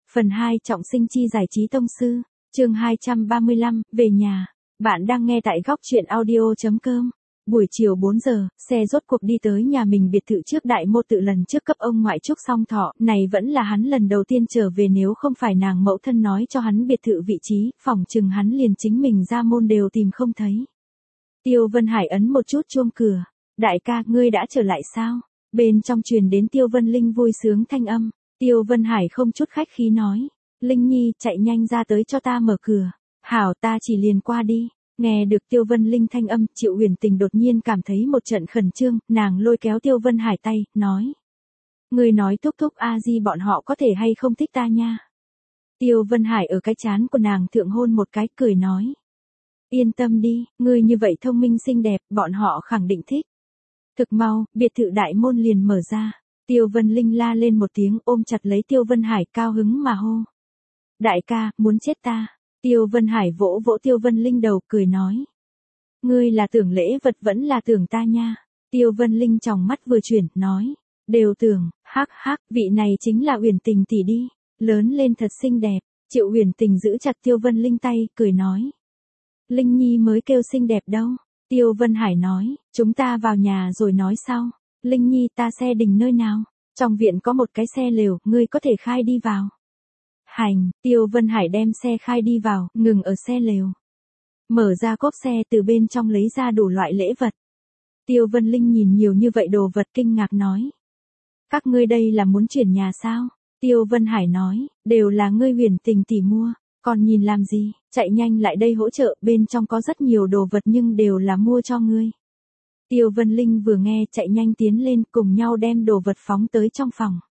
Phần 2 trọng sinh chi giải trí tông sư, chương 235, về nhà. Bạn đang nghe tại góc truyện audio.com. Buổi chiều 4 giờ, xe rốt cuộc đi tới nhà mình biệt thự trước đại mô tự lần trước cấp ông ngoại Trúc Song Thọ. Này vẫn là hắn lần đầu tiên trở về, nếu không phải nàng mẫu thân nói cho hắn biệt thự vị trí, phỏng chừng hắn liền chính mình ra môn đều tìm không thấy. Tiêu Vân Hải ấn một chút chuông cửa. Đại ca, ngươi đã trở lại sao? Bên trong truyền đến Tiêu Vân Linh vui sướng thanh âm. Tiêu Vân Hải không chút khách khí nói. Linh Nhi, chạy nhanh ra tới cho ta mở cửa. Hảo, ta chỉ liền qua đi. Nghe được Tiêu Vân Linh thanh âm, Triệu Huyền Tình đột nhiên cảm thấy một trận khẩn trương, nàng lôi kéo Tiêu Vân Hải tay, nói. Người nói thúc thúc a di bọn họ có thể hay không thích ta nha. Tiêu Vân Hải ở cái trán của nàng thượng hôn một cái, cười nói. Yên tâm đi, ngươi như vậy thông minh xinh đẹp, bọn họ khẳng định thích. Thực mau, biệt thự đại môn liền mở ra. Tiêu Vân Linh la lên một tiếng, ôm chặt lấy Tiêu Vân Hải, cao hứng mà hô. Đại ca, muốn chết ta. Tiêu Vân Hải vỗ vỗ Tiêu Vân Linh đầu, cười nói. Ngươi là tưởng lễ vật vẫn là tưởng ta nha. Tiêu Vân Linh tròng mắt vừa chuyển, nói. Đều tưởng, hắc hắc, vị này chính là Huyền Tình tỷ đi. Lớn lên thật xinh đẹp. Triệu Huyền Tình giữ chặt Tiêu Vân Linh tay, cười nói. Linh Nhi mới kêu xinh đẹp đâu. Tiêu Vân Hải nói, chúng ta vào nhà rồi nói sau. Linh Nhi, ta xe đình nơi nào? Trong viện có một cái xe lều, ngươi có thể khai đi vào. Hành, Tiêu Vân Hải đem xe khai đi vào, ngừng ở xe lều. Mở ra cốp xe, từ bên trong lấy ra đủ loại lễ vật. Tiêu Vân Linh nhìn nhiều như vậy đồ vật, kinh ngạc nói. Các ngươi đây là muốn chuyển nhà sao? Tiêu Vân Hải nói, đều là ngươi Huyền Tình tỷ mua. Còn nhìn làm gì, chạy nhanh lại đây hỗ trợ, bên trong có rất nhiều đồ vật nhưng đều là mua cho ngươi. Tiêu Vân Linh vừa nghe, chạy nhanh tiến lên, cùng nhau đem đồ vật phóng tới trong phòng.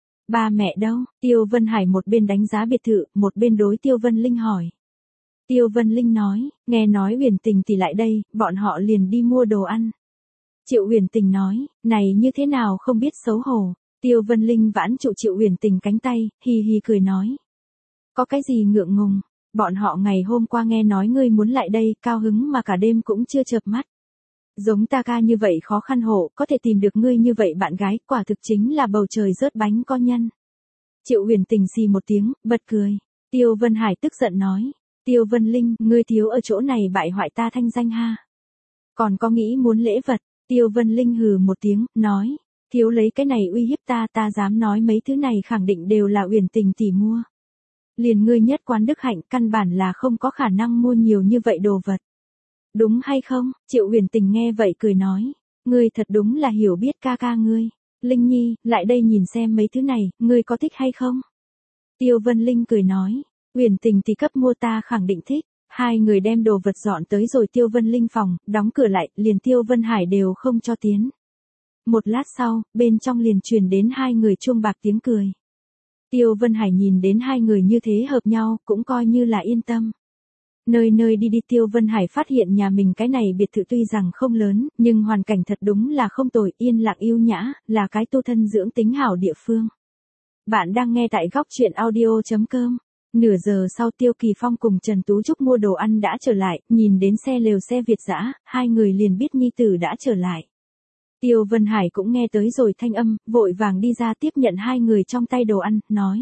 Ba mẹ đâu? Tiêu Vân Hải một bên đánh giá biệt thự, một bên đối Tiêu Vân Linh hỏi. Tiêu Vân Linh nói, nghe nói Huyền Tình tỷ lại đây, bọn họ liền đi mua đồ ăn. Triệu Huyền Tình nói, này như thế nào không biết xấu hổ. Tiêu Vân Linh vãn trụ Triệu Huyền Tình cánh tay, hì hì cười nói. Có cái gì ngượng ngùng, bọn họ ngày hôm qua nghe nói ngươi muốn lại đây, cao hứng mà cả đêm cũng chưa chợp mắt. Giống ta ca như vậy khó khăn hộ, có thể tìm được ngươi như vậy bạn gái, quả thực chính là bầu trời rớt bánh có nhân. Triệu Huyền Tình xì một tiếng, bật cười. Tiêu Vân Hải tức giận nói. Tiêu Vân Linh, ngươi thiếu ở chỗ này bại hoại ta thanh danh ha. Còn có nghĩ muốn lễ vật. Tiêu Vân Linh hừ một tiếng, nói. Thiếu lấy cái này uy hiếp ta, ta dám nói mấy thứ này khẳng định đều là Huyền Tình tỷ mua. Liền ngươi nhất quán đức hạnh, căn bản là không có khả năng mua nhiều như vậy đồ vật. Đúng hay không? Triệu Huyền Tình nghe vậy cười nói. Ngươi thật đúng là hiểu biết ca ca ngươi. Linh Nhi, lại đây nhìn xem mấy thứ này, ngươi có thích hay không? Tiêu Vân Linh cười nói. Huyền Tình thì cấp mua ta khẳng định thích. Hai người đem đồ vật dọn tới rồi Tiêu Vân Linh phòng, đóng cửa lại, liền Tiêu Vân Hải đều không cho tiến. Một lát sau, bên trong liền truyền đến hai người chuông bạc tiếng cười. Tiêu Vân Hải nhìn đến hai người như thế hợp nhau, cũng coi như là yên tâm. Nơi nơi đi đi Tiêu Vân Hải phát hiện nhà mình cái này biệt thự tuy rằng không lớn, nhưng hoàn cảnh thật đúng là không tồi, yên lặng yêu nhã, là cái tu thân dưỡng tính hảo địa phương. Bạn đang nghe tại góc truyện audio.com. Nửa giờ sau Tiêu Kỳ Phong cùng Trần Tú Trúc mua đồ ăn đã trở lại, nhìn đến xe lều xe Việt dã, hai người liền biết nhi tử đã trở lại. Tiêu Vân Hải cũng nghe tới rồi thanh âm, vội vàng đi ra tiếp nhận hai người trong tay đồ ăn, nói.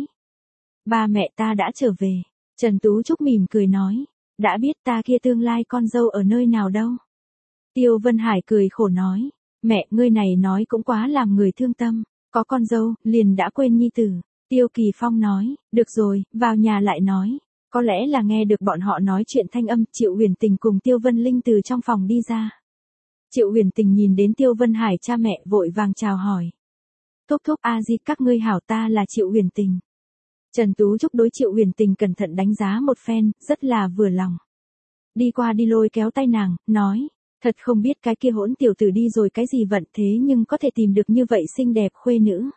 Ba mẹ ta đã trở về. Trần Tú Trúc mỉm cười nói. Đã biết ta kia tương lai con dâu ở nơi nào đâu. Tiêu Vân Hải cười khổ nói. Mẹ, ngươi này nói cũng quá làm người thương tâm. Có con dâu, liền đã quên nhi tử. Tiêu Kỳ Phong nói. Được rồi, vào nhà lại nói. Có lẽ là nghe được bọn họ nói chuyện thanh âm, Triệu Huyền Tình cùng Tiêu Vân Linh từ trong phòng đi ra. Triệu Huyền Tình nhìn đến Tiêu Vân Hải cha mẹ vội vàng chào hỏi. Thúc thúc a di các ngươi hảo, ta là Triệu Huyền Tình. Trần Tú Trúc đối Triệu Huyền Tình cẩn thận đánh giá một phen, rất là vừa lòng. Đi qua đi lôi kéo tay nàng, nói. Thật không biết cái kia hỗn tiểu tử đi rồi cái gì vận thế nhưng có thể tìm được như vậy xinh đẹp khuê nữ.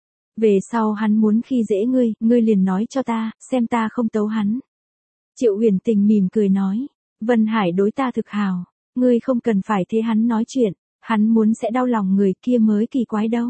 Về sau hắn muốn khi dễ ngươi liền nói cho ta, xem ta không tấu hắn. Triệu Huyền Tình mỉm cười nói. Vân Hải đối ta thực hào. Ngươi không cần phải thế hắn nói chuyện, hắn muốn sẽ đau lòng người kia mới kỳ quái đâu.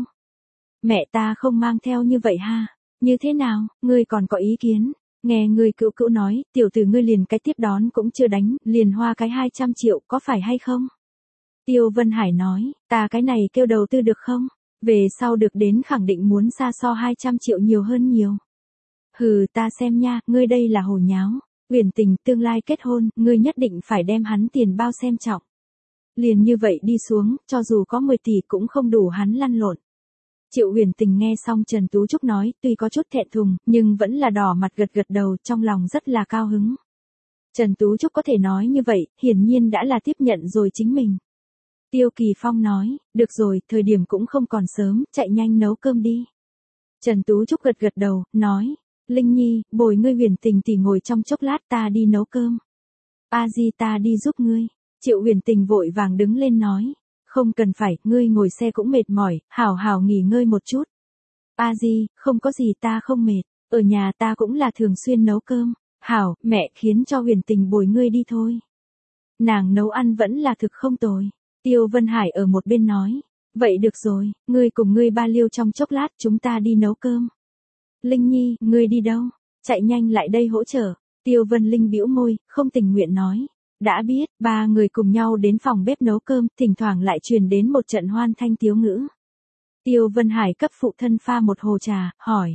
Mẹ ta không mang theo như vậy ha, như thế nào, ngươi còn có ý kiến, nghe ngươi cữu cữu nói, tiểu tử ngươi liền cái tiếp đón cũng chưa đánh, liền hoa cái 200 triệu có phải hay không? Tiêu Vân Hải nói, ta cái này kêu đầu tư được không? Về sau được đến khẳng định muốn xa so 200 triệu nhiều hơn nhiều. Hừ, ta xem nha, ngươi đây là hồ nháo. Uyển Tình, tương lai kết hôn, ngươi nhất định phải đem hắn tiền bao xem trọng. Liền như vậy đi xuống, cho dù có 10 tỷ cũng không đủ hắn lăn lộn. Triệu Uyển Tình nghe xong Trần Tú Trúc nói, tuy có chút thẹn thùng, nhưng vẫn là đỏ mặt gật gật đầu, trong lòng rất là cao hứng. Trần Tú Trúc có thể nói như vậy, hiển nhiên đã là tiếp nhận rồi chính mình. Tiêu Kỳ Phong nói, được rồi, thời điểm cũng không còn sớm, chạy nhanh nấu cơm đi. Trần Tú Trúc gật gật đầu, nói, Linh Nhi, bồi ngươi Uyển Tình tỷ ngồi trong chốc lát ta đi nấu cơm. A Di ta đi giúp ngươi. Triệu Uyển Tình vội vàng đứng lên nói, không cần phải, ngươi ngồi xe cũng mệt mỏi, hảo hảo nghỉ ngơi một chút. A Di, không có gì ta không mệt, ở nhà ta cũng là thường xuyên nấu cơm. Hảo, mẹ khiến cho Uyển Tình bồi ngươi đi thôi. Nàng nấu ăn vẫn là thực không tồi. Tiêu Vân Hải ở một bên nói, vậy được rồi, ngươi cùng ngươi ba Liêu trong chốc lát chúng ta đi nấu cơm. Linh Nhi, ngươi đi đâu? Chạy nhanh lại đây hỗ trợ. Tiêu Vân Linh bĩu môi, không tình nguyện nói. Đã biết, ba người cùng nhau đến phòng bếp nấu cơm, thỉnh thoảng lại truyền đến một trận hoan thanh tiếu ngữ. Tiêu Vân Hải cấp phụ thân pha một hồ trà, hỏi.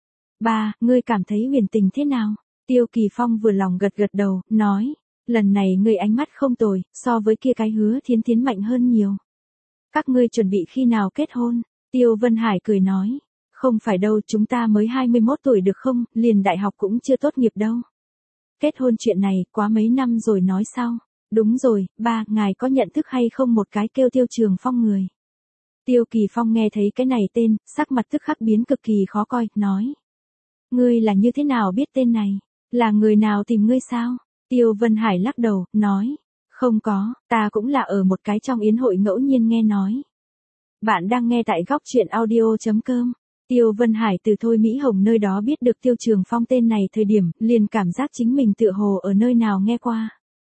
Ba, ngươi cảm thấy Uyển Tình thế nào? Tiêu Kỳ Phong vừa lòng gật gật đầu, nói. Lần này ngươi ánh mắt không tồi, so với kia cái Hứa Thiến Thiến mạnh hơn nhiều. Các ngươi chuẩn bị khi nào kết hôn? Tiêu Vân Hải cười nói. Không phải đâu, chúng ta mới 21 tuổi được không, liền đại học cũng chưa tốt nghiệp đâu. Kết hôn chuyện này, quá mấy năm rồi nói sau. Đúng rồi, ba, ngài có nhận thức hay không một cái kêu Tiêu Trường Phong người? Tiêu Kỳ Phong nghe thấy cái này tên, sắc mặt tức khắc biến cực kỳ khó coi, nói. Ngươi là như thế nào biết tên này? Là người nào tìm ngươi sao? Tiêu Vân Hải lắc đầu, nói. Không có, ta cũng là ở một cái trong yến hội ngẫu nhiên nghe nói. Bạn đang nghe tại góc truyện audio.com. Tiêu Vân Hải từ Thôi Mỹ Hồng nơi đó biết được Tiêu Trường Phong tên này thời điểm, liền cảm giác chính mình tựa hồ ở nơi nào nghe qua.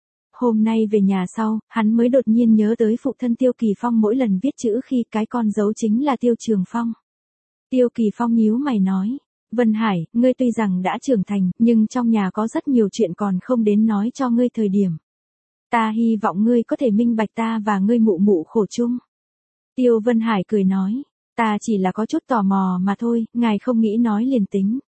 Hôm nay về nhà sau, hắn mới đột nhiên nhớ tới phụ thân Tiêu Kỳ Phong mỗi lần viết chữ khi cái con dấu chính là Tiêu Trường Phong. Tiêu Kỳ Phong nhíu mày nói, Vân Hải, ngươi tuy rằng đã trưởng thành, nhưng trong nhà có rất nhiều chuyện còn không đến nói cho ngươi thời điểm. Ta hy vọng ngươi có thể minh bạch ta và ngươi mụ mụ khổ chung. Tiêu Vân Hải cười nói. Ta chỉ là có chút tò mò mà thôi, ngài không nghĩ nói liền tính.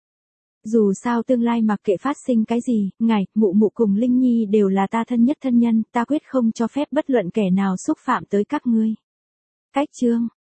Dù sao tương lai mặc kệ phát sinh cái gì, ngài, mụ mụ cùng Linh Nhi đều là ta thân nhất thân nhân, ta quyết không cho phép bất luận kẻ nào xúc phạm tới các ngươi. Cách chương.